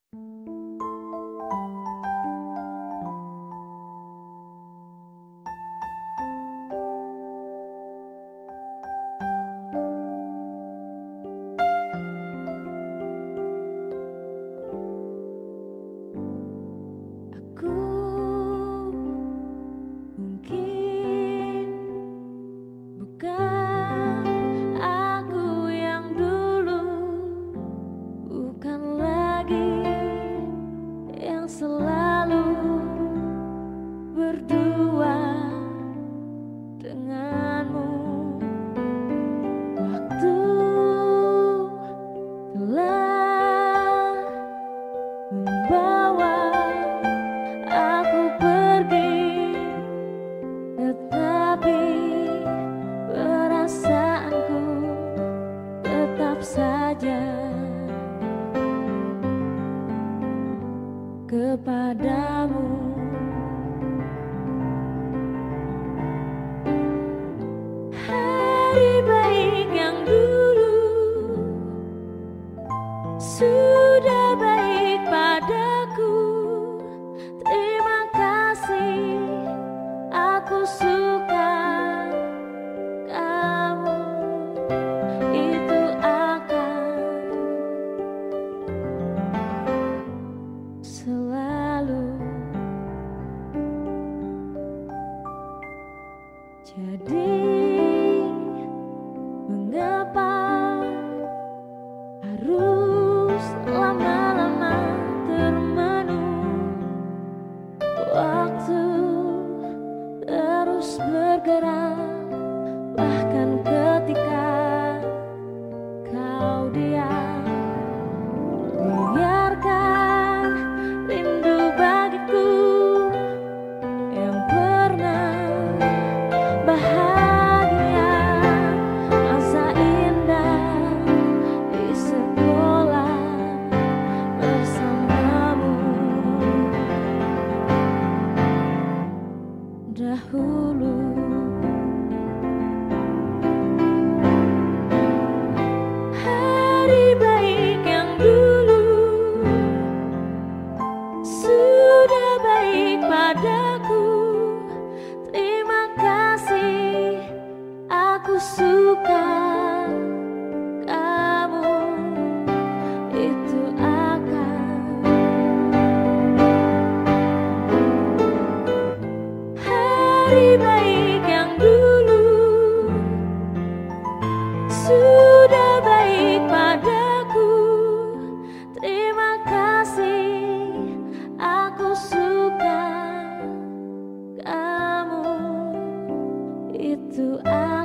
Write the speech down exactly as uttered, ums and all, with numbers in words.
Selalu berdua denganmu. Waktu telah membawa aku pergi, tetapi perasaanku tetap saja kepadamu. Hari baik yang dulu sudah baik padaku. Terima kasih, aku suka kamu. Itu akan selalu. Jadi mengapa harus lama-lama termenung? Waktu terus bergerak, bahkan ketika kau diam. Biarkan rindu bagiku yang pernah bahagia, masa indah di sekolah bersamamu dahulu. Hari baik yang dulu sudah baik padaku. Terima kasih, aku suka kamu. Itu akan hari baik yang dulu sudah baik padaku. Terima kasih, aku suka kamu. Itu